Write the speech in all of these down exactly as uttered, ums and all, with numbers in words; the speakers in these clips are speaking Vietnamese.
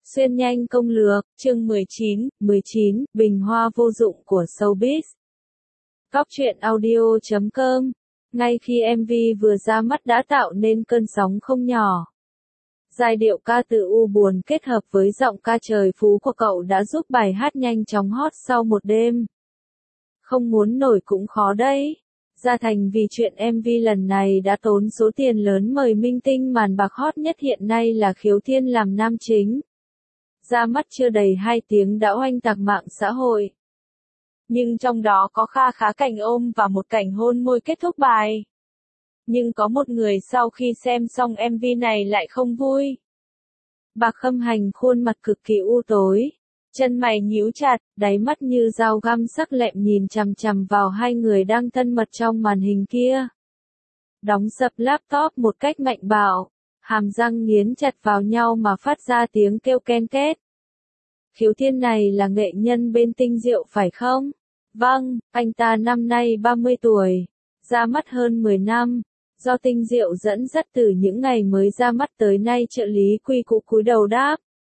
Xuyên nhanh công lược, chương mười chín, mười chín, bình hoa vô dụng của showbiz. Góc truyện audio chấm com. Ngay khi em vê vừa ra mắt đã tạo nên cơn sóng không nhỏ. Giai điệu ca từ u buồn kết hợp với giọng ca trời phú của cậu đã giúp bài hát nhanh chóng hot sau một đêm. Không muốn nổi cũng khó đấy. Gia Thành vì chuyện em vê lần này đã tốn số tiền lớn mời minh tinh màn bạc hot nhất hiện nay là Khiếu Thiên làm nam chính. Ra mắt chưa đầy hai tiếng đã oanh tạc mạng xã hội. Nhưng trong đó có kha khá cảnh ôm và một cảnh hôn môi kết thúc bài. Nhưng có một người sau khi xem xong em vê này lại không vui. Bạc Khâm Hành khuôn mặt cực kỳ u tối, chân mày nhíu chặt, đáy mắt như dao găm sắc lẹm nhìn chằm chằm vào hai người đang thân mật trong màn hình kia. Đóng sập laptop một cách mạnh bạo, hàm răng nghiến chặt vào nhau mà phát ra tiếng kêu ken két. Khiếu Thiên này là nghệ nhân bên Tinh Diệu phải không? Vâng, anh ta năm nay ba mươi tuổi, ra mắt hơn mười năm, do Tinh Diệu dẫn dắt từ những ngày mới ra mắt tới nay trợ lý quy cũ cúi đầu đáp.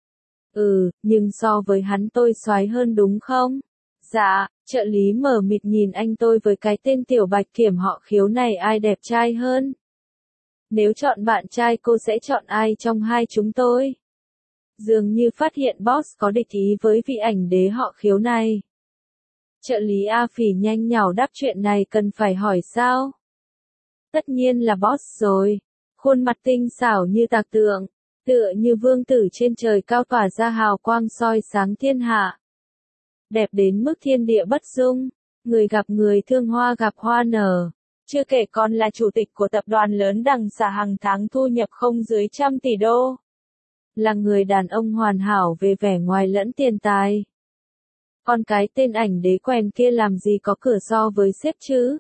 Ừ, nhưng so với hắn tôi soái hơn đúng không? Dạ, trợ lý mờ mịt nhìn anh tôi với cái tên Tiểu Bạch Kiểm họ Khiếu này ai đẹp trai hơn? Nếu chọn bạn trai cô sẽ chọn ai trong hai chúng tôi? Dường như phát hiện boss có địch ý với vị ảnh đế họ Khiếu này. Trợ lý A Phỉ nhanh nhảu đáp chuyện này cần phải hỏi sao? Tất nhiên là boss rồi. Khuôn mặt tinh xảo như tạc tượng, tựa như vương tử trên trời cao tỏa ra hào quang soi sáng thiên hạ. Đẹp đến mức thiên địa bất dung, người gặp người thương hoa gặp hoa nở. Chưa kể còn là chủ tịch của tập đoàn lớn đằng xà hàng tháng thu nhập không dưới trăm tỷ đô. Là người đàn ông hoàn hảo về vẻ ngoài lẫn tiền tài. Còn cái tên ảnh đế quèn kia làm gì có cửa so với sếp chứ?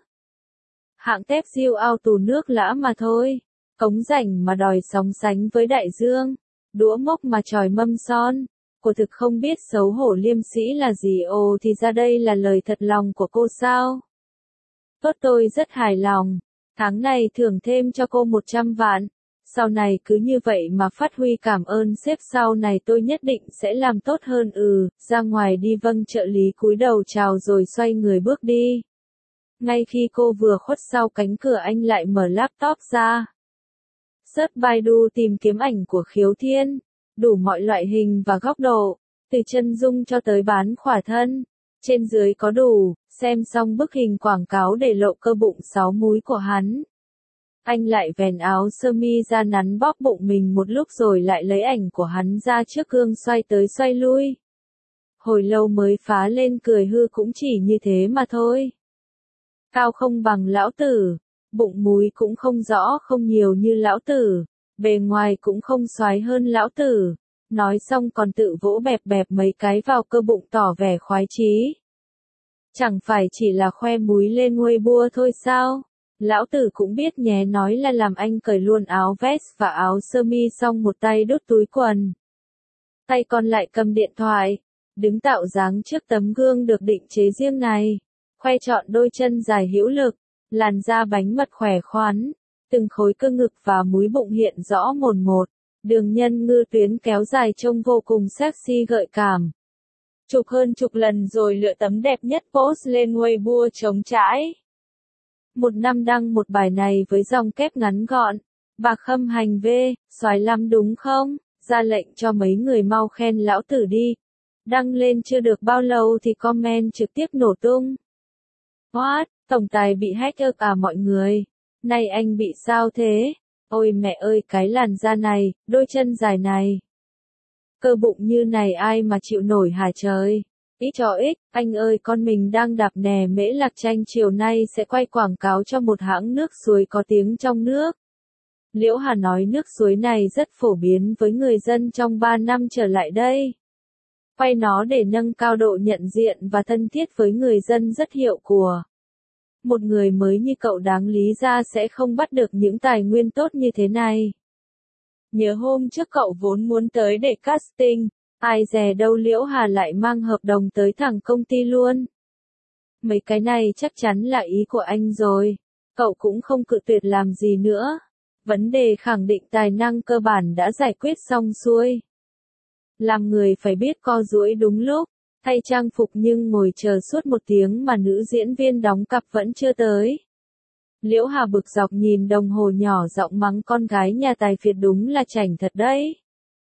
Hạng tép diêu ao tù nước lã mà thôi. Cống rảnh mà đòi sóng sánh với đại dương. Đũa mốc mà chòi mâm son. Cô thực không biết xấu hổ liêm sĩ là gì. Ồ thì ra đây là lời thật lòng của cô sao? Tốt, tôi rất hài lòng. Tháng này thưởng thêm cho cô một trăm vạn. Sau này cứ như vậy mà phát huy cảm ơn sếp, sau này tôi nhất định sẽ làm tốt hơn. Ừ, ra ngoài đi. Vâng, trợ lý cúi đầu chào rồi xoay người bước đi. Ngay khi cô vừa khuất sau cánh cửa anh lại mở laptop ra. Search Baidu tìm kiếm ảnh của Khiếu Thiên, đủ mọi loại hình và góc độ, từ chân dung cho tới bán khỏa thân, trên dưới có đủ, xem xong bức hình quảng cáo để lộ cơ bụng sáu múi của hắn. Anh lại vén áo sơ mi ra nắn bóp bụng mình một lúc rồi lại lấy ảnh của hắn ra trước gương xoay tới xoay lui. Hồi lâu mới phá lên cười hư, cũng chỉ như thế mà thôi. Cao không bằng lão tử, bụng múi cũng không rõ không nhiều như lão tử, bề ngoài cũng không soái hơn lão tử. Nói xong còn tự vỗ bẹp bẹp mấy cái vào cơ bụng tỏ vẻ khoái chí. Chẳng phải chỉ là khoe múi lên Weibo thôi sao? Lão tử cũng biết nhé, nói là làm anh cởi luôn áo vest và áo sơ mi xong một tay đút túi quần. Tay còn lại cầm điện thoại, đứng tạo dáng trước tấm gương được định chế riêng này. Khoe trọn đôi chân dài hữu lực, làn da bánh mật khỏe khoắn, từng khối cơ ngực và múi bụng hiện rõ mồn một, đường nhân ngư tuyến kéo dài trông vô cùng sexy gợi cảm. Chụp hơn chục lần rồi lựa tấm đẹp nhất post lên Weibo trống trãi. Một năm đăng một bài này với dòng kép ngắn gọn. Bạc Khâm Hành về, soái lắm đúng không? Ra lệnh cho mấy người mau khen lão tử đi. Đăng lên chưa được bao lâu thì comment trực tiếp nổ tung. What? Tổng tài bị hacker à mọi người? Này anh bị sao thế? Ôi mẹ ơi, cái làn da này, đôi chân dài này. Cơ bụng như này ai mà chịu nổi hả trời? Ít cho ít, anh ơi, con mình đang đạp nè Mễ Lạc Tranh chiều nay sẽ quay quảng cáo cho một hãng nước suối có tiếng trong nước. Liễu Hà nói nước suối này rất phổ biến với người dân trong ba năm trở lại đây. Quay nó để nâng cao độ nhận diện và thân thiết với người dân rất hiệu quả. Một người mới như cậu đáng lý ra sẽ không bắt được những tài nguyên tốt như thế này. Nhớ hôm trước cậu vốn muốn tới để casting, ai dè đâu Liễu Hà lại mang hợp đồng tới thẳng công ty luôn. Mấy cái này chắc chắn là ý của anh rồi. Cậu cũng không cự tuyệt làm gì nữa. Vấn đề khẳng định tài năng cơ bản đã giải quyết xong xuôi. Làm người phải biết co duỗi đúng lúc, thay trang phục nhưng ngồi chờ suốt một tiếng mà nữ diễn viên đóng cặp vẫn chưa tới. Liễu Hà bực dọc nhìn đồng hồ nhỏ giọng mắng con gái nhà tài phiệt đúng là chảnh thật đấy.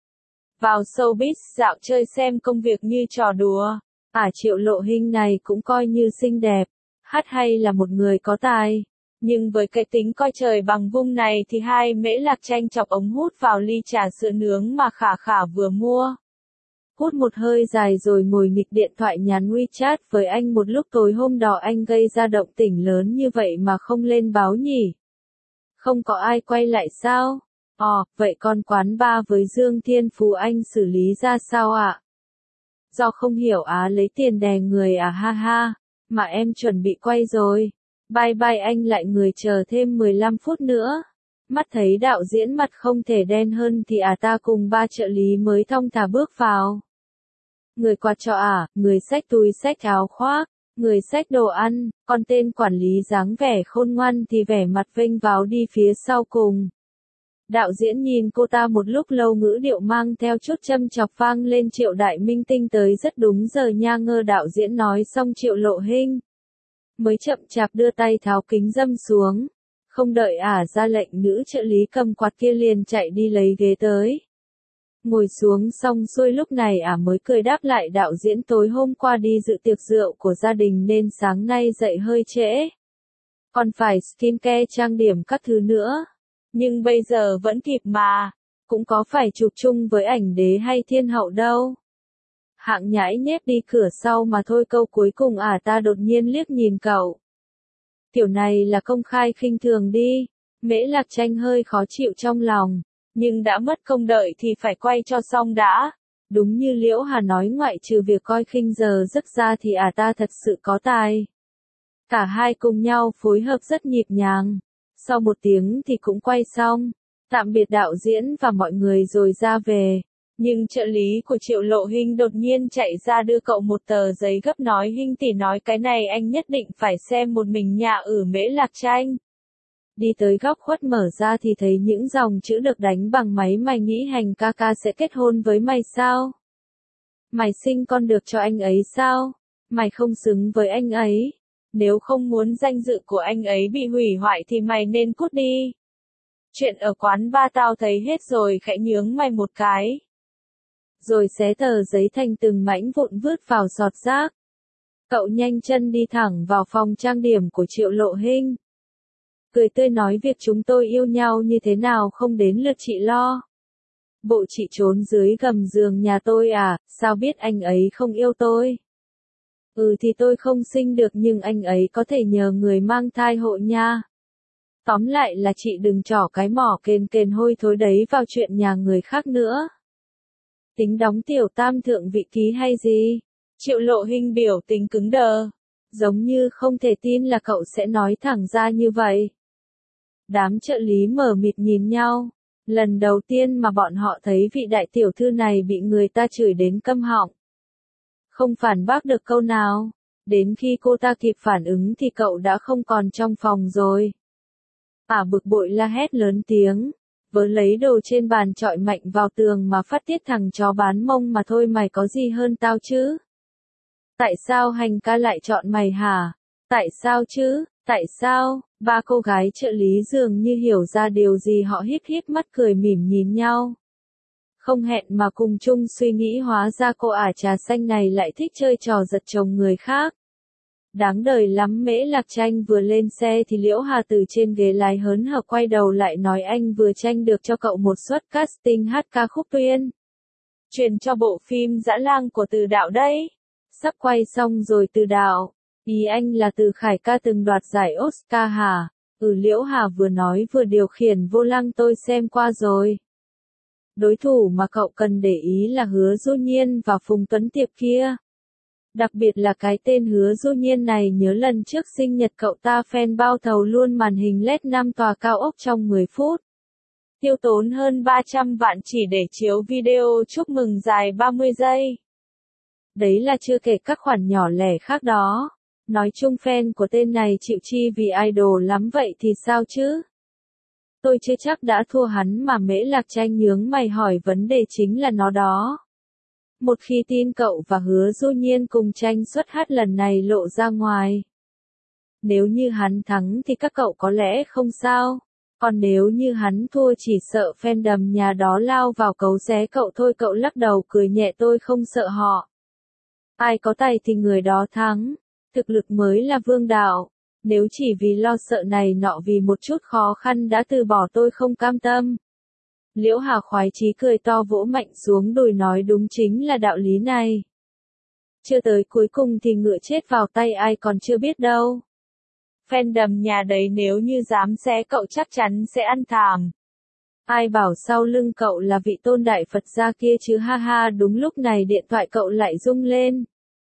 Vào showbiz dạo chơi xem công việc như trò đùa, à Triệu Lộ Hinh này cũng coi như xinh đẹp, hát hay là một người có tài. Nhưng với cái tính coi trời bằng vung này thì hai Mễ Lạc Tranh chọc ống hút vào ly trà sữa nướng mà Khả Khả vừa mua. Hút một hơi dài rồi ngồi nghịch điện thoại nhắn WeChat với anh một lúc tối hôm đó anh gây ra động tĩnh lớn như vậy mà không lên báo nhỉ? Không có ai quay lại sao? Ồ, vậy còn quán bar với Dương Thiên Phú anh xử lý ra sao ạ? Do không hiểu á lấy tiền đè người à ha ha, mà em chuẩn bị quay rồi. Bye bye anh lại người chờ thêm mười lăm phút nữa. Mắt thấy đạo diễn mặt không thể đen hơn thì à ta cùng ba trợ lý mới thong thả bước vào. Người quạt cho à, người xách túi xách áo khoác, người xách đồ ăn, còn tên quản lý dáng vẻ khôn ngoan thì vẻ mặt vênh váo đi phía sau cùng. Đạo diễn nhìn cô ta một lúc lâu ngữ điệu mang theo chút châm chọc vang lên Triệu Đại Minh Tinh tới rất đúng giờ nha ngơ đạo diễn nói xong Triệu Lộ Hinh mới chậm chạp đưa tay tháo kính râm xuống. Không đợi ả ra lệnh nữ trợ lý cầm quạt kia liền chạy đi lấy ghế tới. Ngồi xuống xong xuôi lúc này ả mới cười đáp lại đạo diễn tối hôm qua đi dự tiệc rượu của gia đình nên sáng nay dậy hơi trễ. Còn phải skincare trang điểm các thứ nữa. Nhưng bây giờ vẫn kịp mà. Cũng có phải chụp chung với ảnh đế hay thiên hậu đâu. Hạng nhãi nhép đi cửa sau mà thôi câu cuối cùng ả ta đột nhiên liếc nhìn cậu. Kiểu này là công khai khinh thường đi. Mễ Lạc Tranh hơi khó chịu trong lòng. Nhưng đã mất công đợi thì phải quay cho xong đã. Đúng như Liễu Hà nói ngoại trừ việc coi khinh giờ giấc ra thì ả ta thật sự có tài. Cả hai cùng nhau phối hợp rất nhịp nhàng. Sau một tiếng thì cũng quay xong. Tạm biệt đạo diễn và mọi người rồi ra về. Nhưng trợ lý của Triệu Lộ Hinh đột nhiên chạy ra đưa cậu một tờ giấy gấp nói Hinh tỷ nói cái này anh nhất định phải xem một mình nhà ở Mễ Lạc Tranh. Đi tới góc khuất mở ra thì thấy những dòng chữ được đánh bằng máy mày nghĩ Hành ca ca sẽ kết hôn với mày sao? Mày sinh con được cho anh ấy sao? Mày không xứng với anh ấy. Nếu không muốn danh dự của anh ấy bị hủy hoại thì mày nên cút đi. Chuyện ở quán ba tao thấy hết rồi khẽ nhướng mày một cái. Rồi xé tờ giấy thành từng mảnh vụn vứt vào giọt rác. Cậu nhanh chân đi thẳng vào phòng trang điểm của Triệu Lộ Hinh. Cười tươi nói việc chúng tôi yêu nhau như thế nào không đến lượt chị lo. Bộ chị trốn dưới gầm giường nhà tôi à, sao biết anh ấy không yêu tôi? Ừ thì tôi không sinh được nhưng anh ấy có thể nhờ người mang thai hộ nha. Tóm lại là chị đừng trỏ cái mỏ kền kền hôi thối đấy vào chuyện nhà người khác nữa. Tính đóng tiểu tam thượng vị ký hay gì? Triệu Lộ Hinh biểu tình cứng đờ. Giống như không thể tin là cậu sẽ nói thẳng ra như vậy. Đám trợ lý mờ mịt nhìn nhau. Lần đầu tiên mà bọn họ thấy vị đại tiểu thư này bị người ta chửi đến câm họng. Không phản bác được câu nào. Đến khi cô ta kịp phản ứng thì cậu đã không còn trong phòng rồi. Ả bực bội la hét lớn tiếng. Vớ lấy đồ trên bàn chọi mạnh vào tường mà phát tiết thằng chó bán mông mà thôi mày có gì hơn tao chứ? Tại sao Hành ca lại chọn mày hả? Tại sao chứ? Tại sao? Ba cô gái trợ lý dường như hiểu ra điều gì họ híp híp mắt cười mỉm nhìn nhau. Không hẹn mà cùng chung suy nghĩ hóa ra cô ả trà xanh này lại thích chơi trò giật chồng người khác. Đáng đời lắm. Mễ Lạc Tranh vừa lên xe thì Liễu Hà từ trên ghế lái hớn hở quay đầu lại nói anh vừa tranh được cho cậu một suất casting hát ca khúc Tuyên. Truyền cho bộ phim Dã Lang của Từ Đạo đấy. Sắp quay xong rồi Từ Đạo. Ý anh là Từ Khải ca từng đoạt giải Oscar hả? Ừ Liễu Hà vừa nói vừa điều khiển vô lăng tôi xem qua rồi. Đối thủ mà cậu cần để ý là Hứa Du Nhiên và Phùng Tuấn Tiệp kia. Đặc biệt là cái tên Hứa Du Nhiên này nhớ lần trước sinh nhật cậu ta fan bao thầu luôn màn hình led năm tòa cao ốc trong mười phút. Tiêu tốn hơn ba trăm vạn chỉ để chiếu video chúc mừng dài ba mươi giây. Đấy là chưa kể các khoản nhỏ lẻ khác đó. Nói chung fan của tên này chịu chi vì idol lắm vậy thì sao chứ? Tôi chưa chắc đã thua hắn mà Mễ Lạc Tranh nhướng mày hỏi vấn đề chính là nó đó. Một khi tin cậu và Hứa Du Nhiên cùng tranh suất hát lần này lộ ra ngoài. Nếu như hắn thắng thì các cậu có lẽ không sao. Còn nếu như hắn thua chỉ sợ fandom nhà đó lao vào cấu xé cậu thôi. Cậu lắc đầu cười nhẹ, tôi không sợ họ. Ai có tay thì người đó thắng. Thực lực mới là vương đạo. Nếu chỉ vì lo sợ này nọ vì một chút khó khăn đã từ bỏ tôi không cam tâm. Liễu Hà khoái chí cười to vỗ mạnh xuống đùi nói đúng chính là đạo lý này. Chưa tới cuối cùng thì ngựa chết vào tay ai còn chưa biết đâu. Fandom nhà đấy nếu như dám xé cậu chắc chắn sẽ ăn thảm. Ai bảo sau lưng cậu là vị tôn đại Phật gia kia chứ ha ha. Đúng lúc này điện thoại cậu lại rung lên.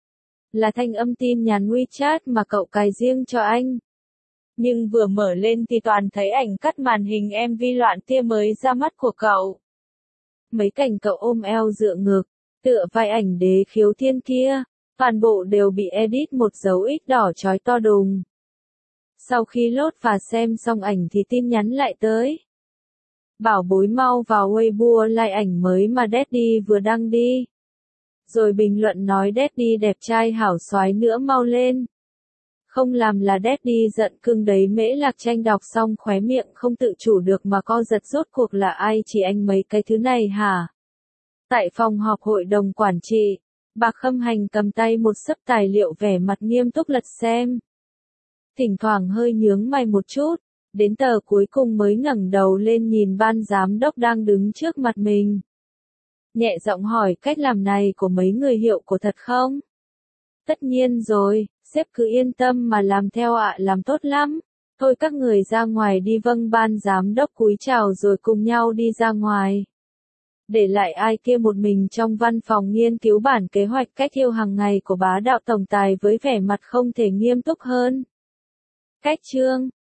Là thanh âm tin nhắn WeChat mà cậu cài riêng cho anh. Nhưng vừa mở lên thì toàn thấy ảnh cắt màn hình em vê loạn tia mới ra mắt của cậu. Mấy cảnh cậu ôm eo dựa ngực, tựa vai ảnh Đế Khiếu Thiên kia, toàn bộ đều bị edit một dấu X đỏ chói to đùng. Sau khi lốt và xem xong ảnh thì tin nhắn lại tới. Bảo bối mau vào Weibo like ảnh mới mà Daddy vừa đăng đi. Rồi bình luận nói Daddy đẹp trai hảo soái nữa mau lên. Không làm là Daddy giận cưng đấy. Mễ Lạc Tranh đọc xong khóe miệng không tự chủ được mà co giật, rốt cuộc là ai chỉ anh mấy cái thứ này hả? Tại phòng họp hội đồng quản trị, bà Khâm Hành cầm tay một xấp tài liệu vẻ mặt nghiêm túc lật xem. Thỉnh thoảng hơi nhướng mày một chút, đến tờ cuối cùng mới ngẩng đầu lên nhìn ban giám đốc đang đứng trước mặt mình. Nhẹ giọng hỏi cách làm này của mấy người hiệu của thật không? Tất nhiên rồi, sếp cứ yên tâm mà làm theo ạ, làm tốt lắm. Thôi các người ra ngoài đi. Vâng. Ban giám đốc cúi chào rồi cùng nhau đi ra ngoài. Để lại ai kia một mình trong văn phòng nghiên cứu bản kế hoạch cách yêu hàng ngày của bá đạo tổng tài với vẻ mặt không thể nghiêm túc hơn. Cách chương